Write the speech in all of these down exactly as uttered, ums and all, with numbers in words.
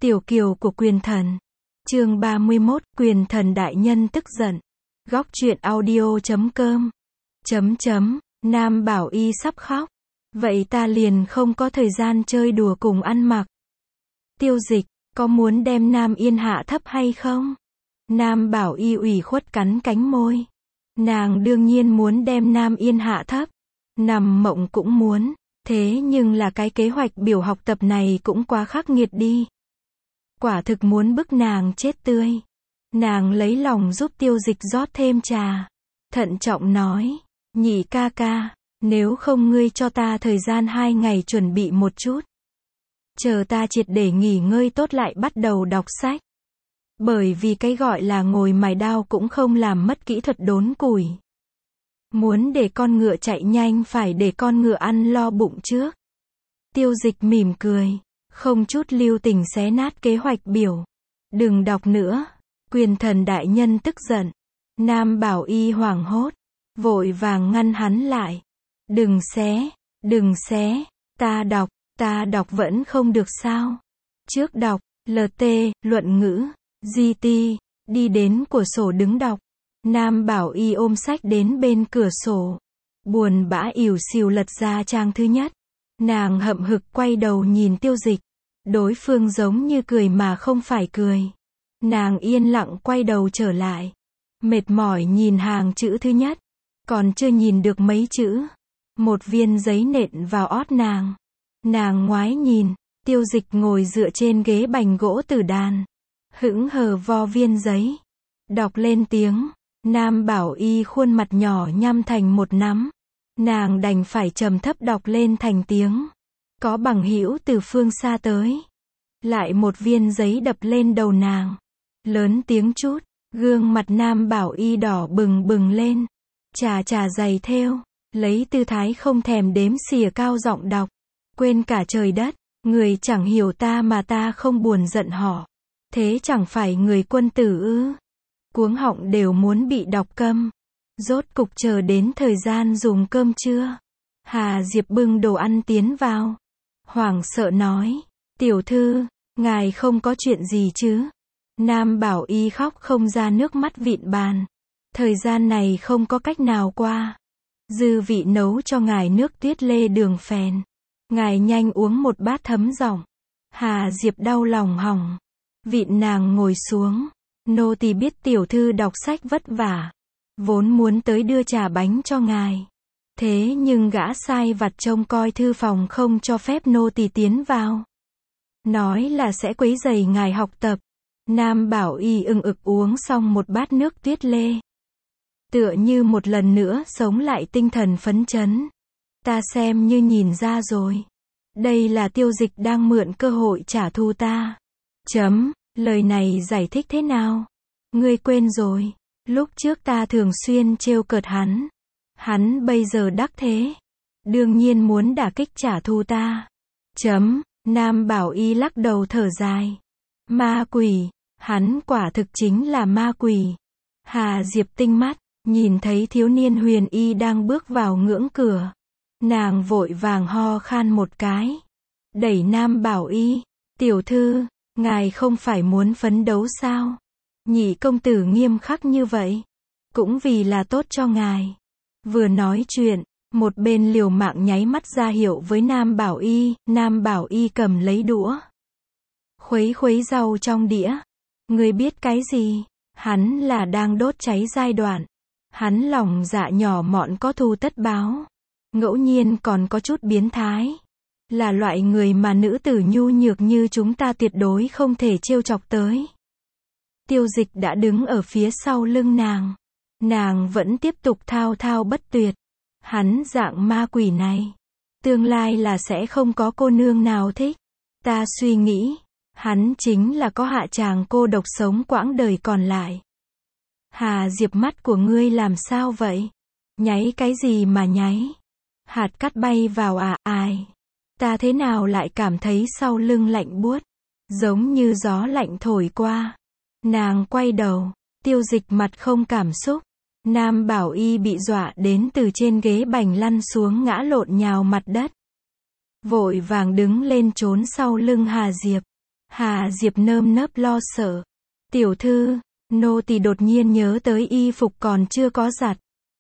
Tiểu kiều của quyền thần. Chương ba mươi mốt, quyền thần đại nhân tức giận. Góc truyện audio chấm com. Chấm chấm, Nam Bảo Y sắp khóc. Vậy ta liền không có thời gian chơi đùa cùng ăn mặc. Tiêu Dịch, có muốn đem Nam Yên hạ thấp hay không? Nam Bảo Y ủy khuất cắn cánh môi. Nàng đương nhiên muốn đem Nam Yên hạ thấp. Nằm mộng cũng muốn. Thế nhưng là cái kế hoạch biểu học tập này cũng quá khắc nghiệt đi. Quả thực muốn bức nàng chết tươi. Nàng lấy lòng giúp Tiêu Dịch rót thêm trà. Thận trọng nói, nhị ca ca, nếu không ngươi cho ta thời gian hai ngày chuẩn bị một chút. Chờ ta triệt để nghỉ ngơi tốt lại bắt đầu đọc sách. Bởi vì cái gọi là ngồi mài đao cũng không làm mất kỹ thuật đốn củi. Muốn để con ngựa chạy nhanh phải để con ngựa ăn lo bụng trước. Tiêu Dịch mỉm cười, không chút lưu tình xé nát kế hoạch biểu. Đừng đọc nữa. Quyền thần đại nhân tức giận. Nam Bảo Y hoảng hốt, vội vàng ngăn hắn lại. Đừng xé, đừng xé, ta đọc, ta đọc vẫn không được sao. Trước đọc, lờ tê, luận ngữ, giê tê, đi đến cửa sổ đứng đọc. Nam Bảo Y ôm sách đến bên cửa sổ. Buồn bã ỉu xìu lật ra trang thứ nhất. Nàng hậm hực quay đầu nhìn Tiêu Dịch. Đối phương giống như cười mà không phải cười. Nàng yên lặng quay đầu trở lại. Mệt mỏi nhìn hàng chữ thứ nhất. Còn chưa nhìn được mấy chữ. Một viên giấy nện vào ót nàng. Nàng ngoái nhìn. Tiêu Dịch ngồi dựa trên ghế bành gỗ tử đàn. Hững hờ vo viên giấy. Đọc lên tiếng. Nam Bảo Y khuôn mặt nhỏ nhăm thành một nắm. Nàng đành phải trầm thấp đọc lên thành tiếng. Có bằng hữu từ phương xa tới. Lại một viên giấy đập lên đầu nàng. Lớn tiếng chút. Gương mặt Nam Bảo Y đỏ bừng bừng lên. Chà chà giày thêu. Lấy tư thái không thèm đếm xỉa cao giọng đọc. Quên cả trời đất. Người chẳng hiểu ta mà ta không buồn giận họ. Thế chẳng phải người quân tử ư? Cuống họng đều muốn bị đọc câm. Rốt cục chờ đến thời gian dùng cơm trưa. Hà Diệp bưng đồ ăn tiến vào. Hoảng sợ nói. Tiểu thư, ngài không có chuyện gì chứ? Nam Bảo Y khóc không ra nước mắt vịn bàn. Thời gian này không có cách nào qua. Dư vị nấu cho ngài nước tuyết lê đường phèn. Ngài nhanh uống một bát thấm giọng. Hà Diệp đau lòng hỏng. Vịn nàng ngồi xuống. Nô tỳ biết tiểu thư đọc sách vất vả. Vốn muốn tới đưa trà bánh cho ngài. Thế nhưng gã sai vặt trông coi thư phòng không cho phép nô tỳ tiến vào. Nói là sẽ quấy rầy ngài học tập. Nam Bảo Y ưng ực uống xong một bát nước tuyết lê. Tựa như một lần nữa sống lại tinh thần phấn chấn. Ta xem như nhìn ra rồi. Đây là Tiêu Dịch đang mượn cơ hội trả thù ta. Chấm, lời này giải thích thế nào? Ngươi quên rồi. Lúc trước ta thường xuyên trêu cợt hắn. Hắn bây giờ đắc thế. Đương nhiên muốn đả kích trả thù ta. Chấm, Nam Bảo Y lắc đầu thở dài. Ma quỷ, hắn quả thực chính là ma quỷ. Hà Diệp tinh mắt, nhìn thấy thiếu niên Huyền Y đang bước vào ngưỡng cửa. Nàng vội vàng ho khan một cái. Đẩy Nam Bảo Y. Tiểu thư, ngài không phải muốn phấn đấu sao? Nhị công tử nghiêm khắc như vậy. Cũng vì là tốt cho ngài. Vừa nói chuyện, một bên liều mạng nháy mắt ra hiệu với Nam Bảo Y. Nam Bảo Y cầm lấy đũa. Khuấy khuấy rau trong đĩa. Ngươi biết cái gì? Hắn là đang đốt cháy giai đoạn. Hắn lòng dạ nhỏ mọn có thù tất báo. Ngẫu nhiên còn có chút biến thái. Là loại người mà nữ tử nhu nhược như chúng ta tuyệt đối không thể trêu chọc tới. Tiêu Dịch đã đứng ở phía sau lưng nàng. Nàng vẫn tiếp tục thao thao bất tuyệt. Hắn dạng ma quỷ này. Tương lai là sẽ không có cô nương nào thích. Ta suy nghĩ. Hắn chính là có hạ tràng cô độc sống quãng đời còn lại. Hà Diệp mắt của ngươi làm sao vậy? Nháy cái gì mà nháy? Hạt cát bay vào à, ai? Ta thế nào lại cảm thấy sau lưng lạnh buốt. Giống như gió lạnh thổi qua. Nàng quay đầu. Tiêu Dịch mặt không cảm xúc. Nam Bảo Y bị dọa đến từ trên ghế bành lăn xuống ngã lộn nhào mặt đất. Vội vàng đứng lên trốn sau lưng Hà Diệp. Hà Diệp nơm nớp lo sợ. Tiểu thư, nô tỳ đột nhiên nhớ tới y phục còn chưa có giặt.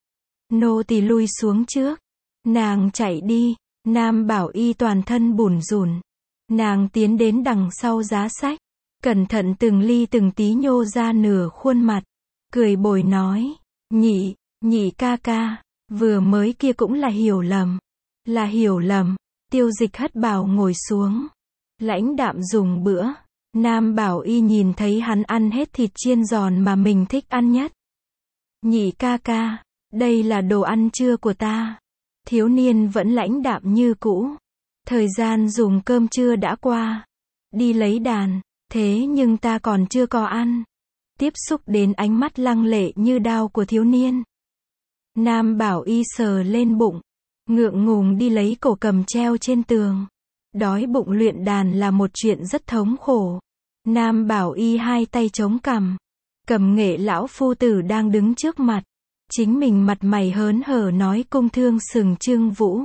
Nô tỳ lui xuống trước. Nàng chạy đi, Nam Bảo Y toàn thân bủn rủn. Nàng tiến đến đằng sau giá sách, cẩn thận từng ly từng tí nhô ra nửa khuôn mặt, cười bồi nói, nhị, nhị ca ca, vừa mới kia cũng là hiểu lầm, là hiểu lầm. Tiêu Dịch hất bào ngồi xuống, lãnh đạm dùng bữa. Nam Bảo Y nhìn thấy hắn ăn hết thịt chiên giòn mà mình thích ăn nhất. Nhị ca ca, đây là đồ ăn trưa của ta. Thiếu niên vẫn lãnh đạm như cũ. Thời gian dùng cơm trưa đã qua. Đi lấy đàn, thế nhưng ta còn chưa có ăn. Tiếp xúc đến ánh mắt lăng lệ như đao của thiếu niên. Nam Bảo Y sờ lên bụng, ngượng ngùng đi lấy cổ cầm treo trên tường. Đói bụng luyện đàn là một chuyện rất thống khổ. Nam Bảo Y hai tay chống cằm. Cầm nghệ lão phu tử đang đứng trước mặt. Chính mình mặt mày hớn hở nói cung thương sừng Trương Vũ.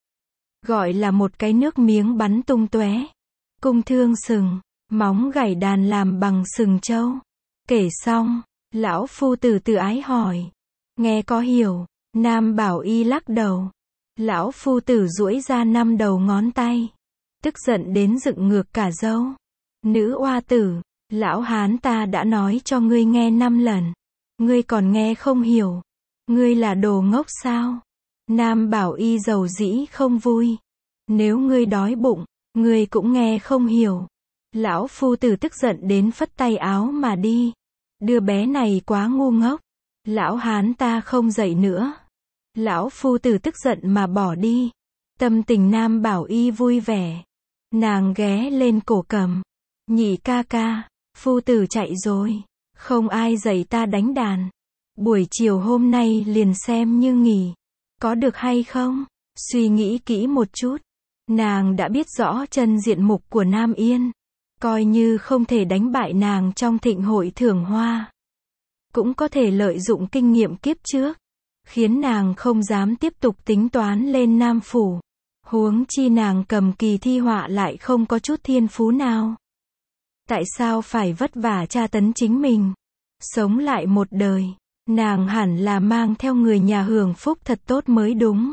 Gọi là một cái nước miếng bắn tung tóe. Cung thương sừng, móng gảy đàn làm bằng sừng trâu. Kể xong, lão phu tử tự ái hỏi. Nghe có hiểu? Nam Bảo Y lắc đầu. Lão phu tử duỗi ra năm đầu ngón tay. Tức giận đến dựng ngược cả râu. Nữ oa tử, lão hán ta đã nói cho ngươi nghe năm lần. Ngươi còn nghe không hiểu. Ngươi là đồ ngốc sao? Nam Bảo Y dầu dĩ không vui. Nếu ngươi đói bụng, ngươi cũng nghe không hiểu. Lão phu tử tức giận đến phất tay áo mà đi. Đứa bé này quá ngu ngốc. Lão hán ta không dậy nữa. Lão phu tử tức giận mà bỏ đi. Tâm tình Nam Bảo Y vui vẻ. Nàng ghé lên cổ cầm. Nhị ca ca, phu tử chạy rồi. Không ai dạy ta đánh đàn. Buổi chiều hôm nay liền xem như nghỉ. Có được hay không? Suy nghĩ kỹ một chút. Nàng đã biết rõ chân diện mục của Nam Yên. Coi như không thể đánh bại nàng trong thịnh hội thưởng hoa. Cũng có thể lợi dụng kinh nghiệm kiếp trước. Khiến nàng không dám tiếp tục tính toán lên Nam Phủ. Huống chi nàng cầm kỳ thi họa lại không có chút thiên phú nào. Tại sao phải vất vả tra tấn chính mình? Sống lại một đời. Nàng hẳn là mang theo người nhà hưởng phúc thật tốt mới đúng.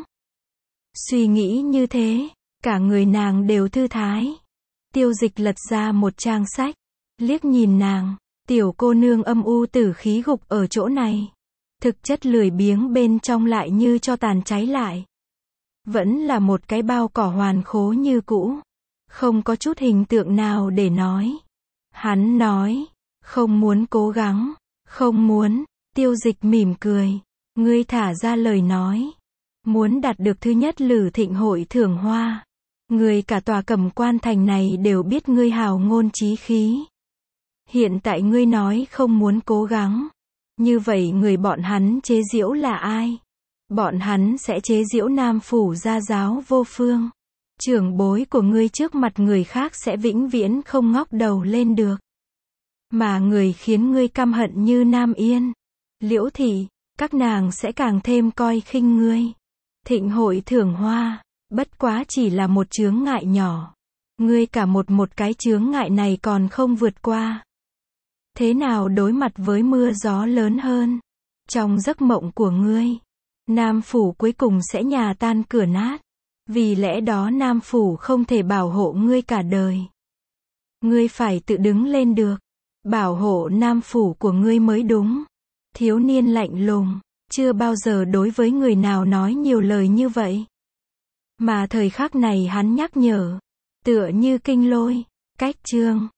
Suy nghĩ như thế, cả người nàng đều thư thái. Tiêu Dịch lật ra một trang sách, liếc nhìn nàng, tiểu cô nương âm u tử khí gục ở chỗ này. Thực chất lười biếng bên trong lại như cho tàn cháy lại. Vẫn là một cái bao cỏ hoàn khố như cũ. Không có chút hình tượng nào để nói. Hắn nói, không muốn cố gắng, không muốn. Tiêu Dịch mỉm cười. Ngươi thả ra lời nói. Muốn đạt được thứ nhất Lử Thịnh hội thưởng hoa. Người cả tòa Cẩm Quan thành này đều biết ngươi hào ngôn chí khí. Hiện tại ngươi nói không muốn cố gắng. Như vậy người bọn hắn chế giễu là ai? Bọn hắn sẽ chế giễu Nam Phủ gia giáo vô phương. Trưởng bối của ngươi trước mặt người khác sẽ vĩnh viễn không ngóc đầu lên được. Mà người khiến ngươi căm hận như Nam Yên, Liễu Thị, các nàng sẽ càng thêm coi khinh ngươi. Thịnh hội thưởng hoa, bất quá chỉ là một chướng ngại nhỏ. Ngươi cả một một cái chướng ngại này còn không vượt qua. Thế nào đối mặt với mưa gió lớn hơn? Trong giấc mộng của ngươi, Nam Phủ cuối cùng sẽ nhà tan cửa nát. Vì lẽ đó Nam Phủ không thể bảo hộ ngươi cả đời. Ngươi phải tự đứng lên được. Bảo hộ Nam Phủ của ngươi mới đúng. Thiếu niên lạnh lùng, chưa bao giờ đối với người nào nói nhiều lời như vậy. Mà thời khắc này hắn nhắc nhở, tựa như kinh lôi, cách chương.